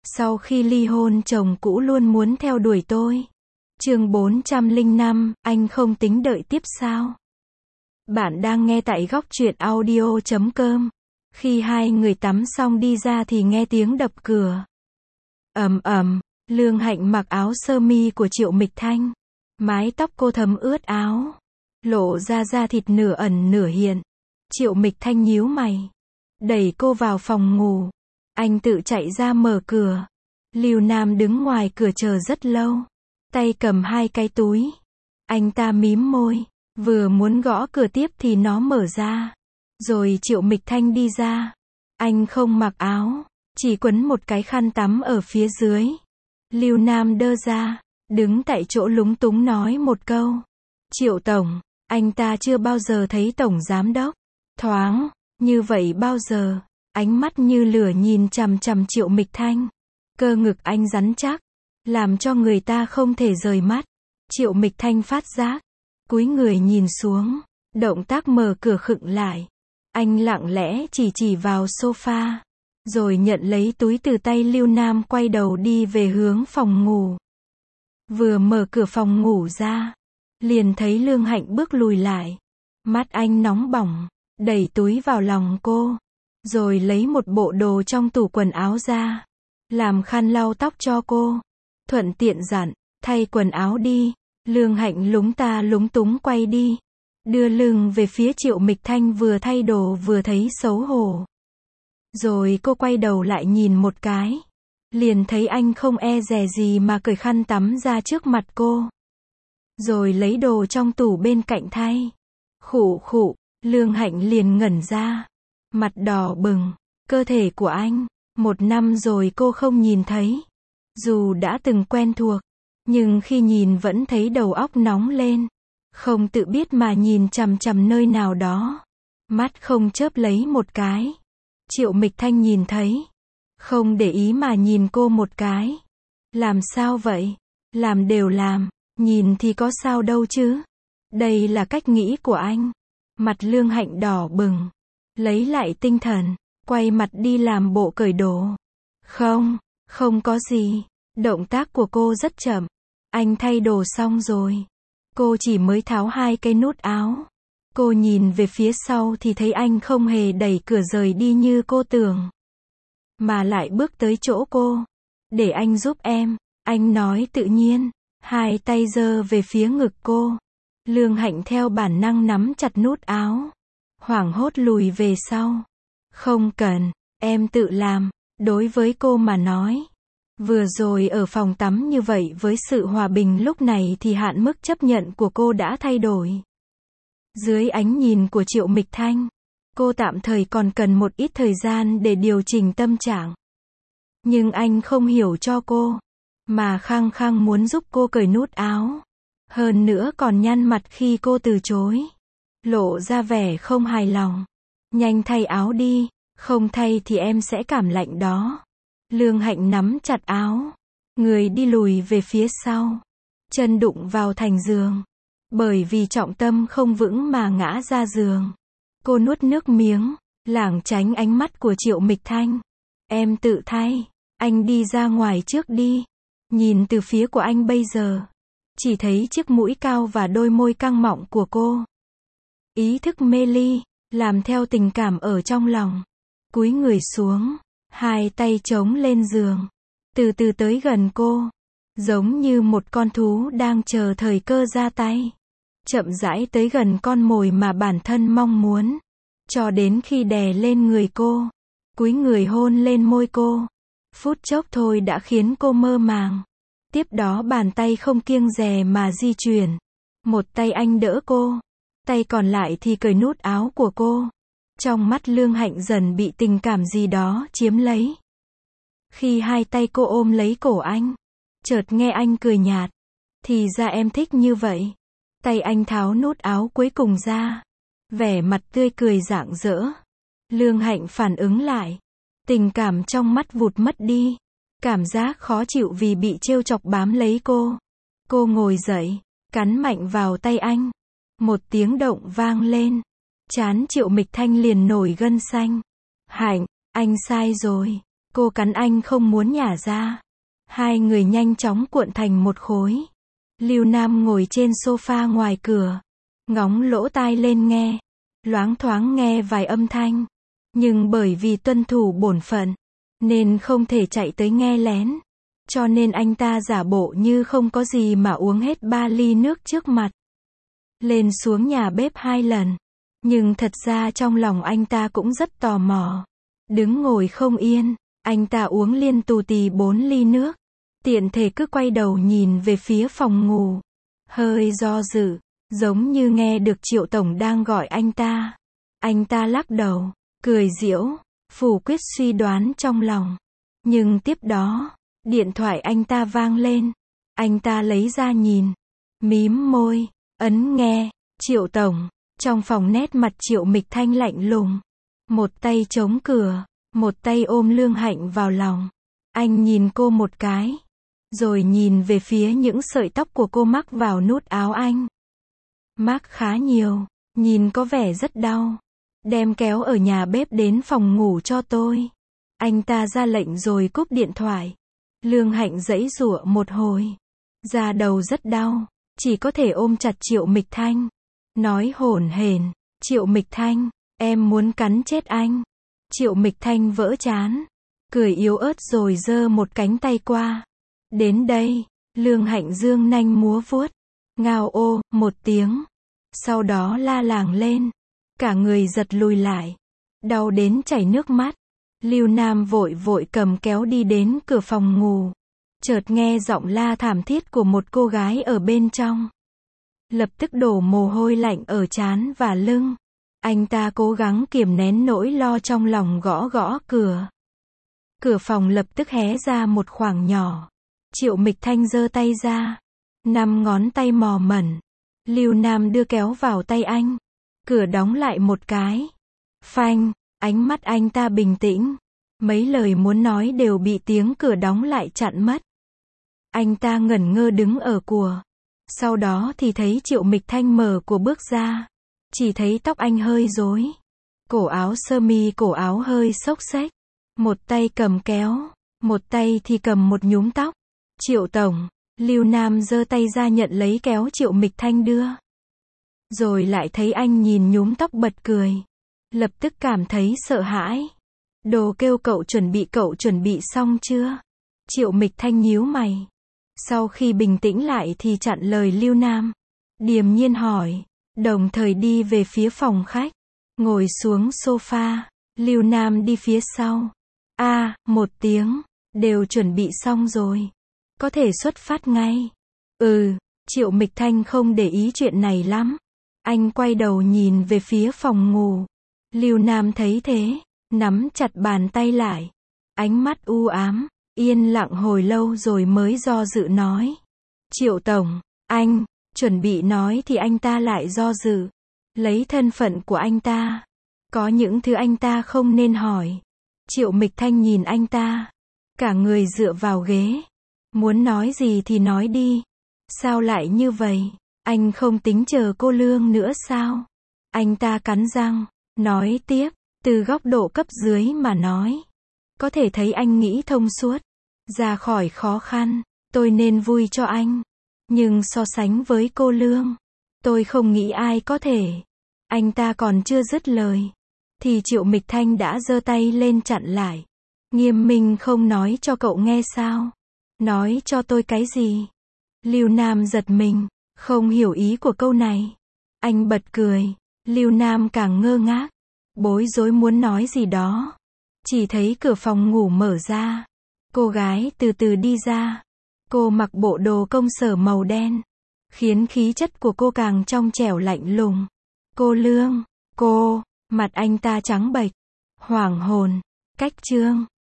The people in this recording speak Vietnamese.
Sau khi ly hôn chồng cũ luôn muốn theo đuổi tôi. Chương 405, anh không tính đợi tiếp sao? Bạn đang nghe tại góc truyện audio.com. Khi hai người tắm xong đi ra thì nghe tiếng đập cửa. Ầm ầm, Lương Hạnh mặc áo sơ mi của Triệu Mịch Thanh. Mái tóc cô thấm ướt áo, lộ ra da thịt nửa ẩn nửa hiện. Triệu Mịch Thanh nhíu mày, đẩy cô vào phòng ngủ. Anh tự chạy ra mở cửa. Lưu Nam đứng ngoài cửa chờ rất lâu, tay cầm hai cái túi. Anh ta mím môi, vừa muốn gõ cửa tiếp thì nó mở ra. Rồi Triệu Mịch Thanh đi ra. Anh không mặc áo, chỉ quấn một cái khăn tắm ở phía dưới. Lưu Nam đơ ra, đứng tại chỗ lúng túng nói một câu. Triệu Tổng, anh ta chưa bao giờ thấy Tổng Giám Đốc thoáng như vậy bao giờ. Ánh mắt như lửa nhìn chằm chằm Triệu Mịch Thanh. Cơ ngực anh rắn chắc, làm cho người ta không thể rời mắt. Triệu Mịch Thanh phát giác, cúi người nhìn xuống, động tác mở cửa khựng lại. Anh lặng lẽ chỉ vào sofa, rồi nhận lấy túi từ tay Lưu Nam, quay đầu đi về hướng phòng ngủ. Vừa mở cửa phòng ngủ ra, liền thấy Lương Hạnh bước lùi lại. Mắt anh nóng bỏng, đẩy túi vào lòng cô, rồi lấy một bộ đồ trong tủ quần áo ra, làm khăn lau tóc cho cô, thuận tiện dặn, thay quần áo đi. Lương Hạnh lúng ta lúng túng quay đi, đưa lưng về phía Triệu Mịch Thanh, vừa thay đồ vừa thấy xấu hổ. Rồi cô quay đầu lại nhìn một cái, liền thấy anh không e dè gì mà cởi khăn tắm ra trước mặt cô, rồi lấy đồ trong tủ bên cạnh thay. Khụ khụ, Lương Hạnh liền ngẩn ra, mặt đỏ bừng. Cơ thể của anh, 1 năm rồi cô không nhìn thấy. Dù đã từng quen thuộc, nhưng khi nhìn vẫn thấy đầu óc nóng lên, không tự biết mà nhìn chằm chằm nơi nào đó, mắt không chớp lấy một cái. Triệu Mịch Thanh nhìn thấy, không để ý mà nhìn cô một cái. Làm sao vậy? Làm đều làm, nhìn thì có sao đâu chứ. Đây là cách nghĩ của anh. Mặt Lương Hạnh đỏ bừng, lấy lại tinh thần, quay mặt đi làm bộ cởi đồ. Không có gì. Động tác của cô rất chậm. Anh thay đồ xong rồi, cô chỉ mới tháo hai cái nút áo. Cô nhìn về phía sau thì thấy anh không hề đẩy cửa rời đi như cô tưởng, mà lại bước tới chỗ cô. Để anh giúp em, anh nói tự nhiên, hai tay giơ về phía ngực cô. Lương Hạnh theo bản năng nắm chặt nút áo, hoảng hốt lùi về sau. Không cần, em tự làm. Đối với cô mà nói, vừa rồi ở phòng tắm như vậy với sự hòa bình lúc này thì hạn mức chấp nhận của cô đã thay đổi. Dưới ánh nhìn của Triệu Mịch Thanh, cô tạm thời còn cần một ít thời gian để điều chỉnh tâm trạng. Nhưng anh không hiểu cho cô, mà khăng khăng muốn giúp cô cởi nút áo. Hơn nữa còn nhăn mặt khi cô từ chối, lộ ra vẻ không hài lòng. Nhanh thay áo đi, không thay thì em sẽ cảm lạnh đó. Lương Hạnh nắm chặt áo, người đi lùi về phía sau, chân đụng vào thành giường. Bởi vì trọng tâm không vững mà ngã ra giường. Cô nuốt nước miếng, lảng tránh ánh mắt của Triệu Mịch Thanh. Em tự thay, anh đi ra ngoài trước đi. Nhìn từ phía của anh bây giờ, chỉ thấy chiếc mũi cao và đôi môi căng mọng của cô. Ý thức mê ly, làm theo tình cảm ở trong lòng. Cúi người xuống, hai tay chống lên giường, từ từ tới gần cô, giống như một con thú đang chờ thời cơ ra tay. Chậm rãi tới gần con mồi mà bản thân mong muốn, cho đến khi đè lên người cô, cúi người hôn lên môi cô. Phút chốc thôi đã khiến cô mơ màng. Tiếp đó bàn tay không kiêng dè mà di chuyển. Một tay anh đỡ cô, tay còn lại thì cởi nút áo của cô. Trong mắt Lương Hạnh dần bị tình cảm gì đó chiếm lấy. Khi hai tay cô ôm lấy cổ anh, chợt nghe anh cười nhạt. Thì ra em thích như vậy. Tay anh tháo nút áo cuối cùng ra, vẻ mặt tươi cười rạng rỡ. Lương Hạnh phản ứng lại, tình cảm trong mắt vụt mất đi. Cảm giác khó chịu vì bị trêu chọc bám lấy cô. Cô ngồi dậy, cắn mạnh vào tay anh. Một tiếng động vang lên. Trán Triệu Mịch Thanh liền nổi gân xanh. Hạnh, anh sai rồi. Cô cắn anh không muốn nhả ra. Hai người nhanh chóng cuộn thành một khối. Lưu Nam ngồi trên sofa ngoài cửa, ngóng lỗ tai lên nghe, loáng thoáng nghe vài âm thanh. Nhưng bởi vì tuân thủ bổn phận, nên không thể chạy tới nghe lén. Cho nên anh ta giả bộ như không có gì mà uống hết 3 ly nước trước mặt. Lên xuống nhà bếp 2 lần. Nhưng thật ra trong lòng anh ta cũng rất tò mò. Đứng ngồi không yên, anh ta uống liên tù tì 4 ly nước. Tiện thể cứ quay đầu nhìn về phía phòng ngủ. Hơi do dự, giống như nghe được Triệu Tổng đang gọi anh ta. Anh ta lắc đầu, cười giễu, phủ quyết suy đoán trong lòng. Nhưng tiếp đó, điện thoại anh ta vang lên. Anh ta lấy ra nhìn, mím môi, ấn nghe. Triệu Tổng. Trong phòng nét mặt Triệu Mịch Thanh lạnh lùng. Một tay chống cửa, một tay ôm Lương Hạnh vào lòng. Anh nhìn cô một cái, rồi nhìn về phía những sợi tóc của cô mắc vào nút áo anh. Mắc khá nhiều, nhìn có vẻ rất đau. Đem kéo ở nhà bếp đến phòng ngủ cho tôi. Anh ta ra lệnh rồi cúp điện thoại. Lương Hạnh giãy giụa một hồi. Da đầu rất đau, chỉ có thể ôm chặt Triệu Mịch Thanh. Nói hổn hển, Triệu Mịch Thanh, em muốn cắn chết anh. Triệu Mịch Thanh vỡ trán, cười yếu ớt rồi giơ một cánh tay qua. Đến đây, Lương Hạnh dương nanh múa vuốt. Ngao ô, một tiếng. Sau đó la làng lên. Cả người giật lùi lại. Đau đến chảy nước mắt. Lưu Nam vội vội cầm kéo đi đến cửa phòng ngủ. Chợt nghe giọng la thảm thiết của một cô gái ở bên trong. Lập tức đổ mồ hôi lạnh ở trán và lưng. Anh ta cố gắng kiềm nén nỗi lo trong lòng, gõ gõ cửa. Cửa phòng lập tức hé ra một khoảng nhỏ. Triệu Mịch Thanh giơ tay ra. 5 ngón tay mò mẩn. Lưu Nam đưa kéo vào tay anh. Cửa đóng lại một cái. Phanh, ánh mắt anh ta bình tĩnh. Mấy lời muốn nói đều bị tiếng cửa đóng lại chặn mất. Anh ta ngẩn ngơ đứng ở cửa. Sau đó thì thấy Triệu Mịch Thanh mở của bước ra. Chỉ thấy tóc anh hơi rối. Cổ áo sơ mi cổ áo hơi xốc xếch. Một tay cầm kéo, một tay thì cầm một nhúm tóc. Triệu Tổng. Lưu Nam giơ tay ra nhận lấy kéo Triệu Mịch Thanh đưa. Rồi lại thấy anh nhìn nhúm tóc bật cười. Lập tức cảm thấy sợ hãi. Đồ kêu cậu chuẩn bị xong chưa? Triệu Mịch Thanh nhíu mày. Sau khi bình tĩnh lại thì chặn lời Lưu Nam. Điềm nhiên hỏi. Đồng thời đi về phía phòng khách. Ngồi xuống sofa. Lưu Nam đi phía sau. Một tiếng. Đều chuẩn bị xong rồi. Có thể xuất phát ngay. Triệu Mịch Thanh không để ý chuyện này lắm. Anh quay đầu nhìn về phía phòng ngủ. Lưu Nam thấy thế. Nắm chặt bàn tay lại. Ánh mắt u ám. Yên lặng hồi lâu rồi mới do dự nói. Triệu Tổng, anh, chuẩn bị nói thì anh ta lại do dự. Lấy thân phận của anh ta. Có những thứ anh ta không nên hỏi. Triệu Mịch Thanh nhìn anh ta. Cả người dựa vào ghế. Muốn nói gì thì nói đi. Sao lại như vậy? Anh không tính chờ cô Lương nữa sao? Anh ta cắn răng. Nói tiếp. Từ góc độ cấp dưới mà nói. Có thể thấy anh nghĩ thông suốt. Ra khỏi khó khăn. Tôi nên vui cho anh. Nhưng so sánh với cô Lương. Tôi không nghĩ ai có thể. Anh ta còn chưa dứt lời. Thì Triệu Mịch Thanh đã giơ tay lên chặn lại. Nghiêm minh không nói cho cậu nghe sao? Nói cho tôi cái gì? Lưu Nam giật mình. Không hiểu ý của câu này. Anh bật cười. Lưu Nam càng ngơ ngác. Bối rối muốn nói gì đó. Chỉ thấy cửa phòng ngủ mở ra. Cô gái từ từ đi ra. Cô mặc bộ đồ công sở màu đen. Khiến khí chất của cô càng trong trẻo lạnh lùng. Cô Lương, cô, mặt anh ta trắng bệch. Hoảng hồn, cách chương.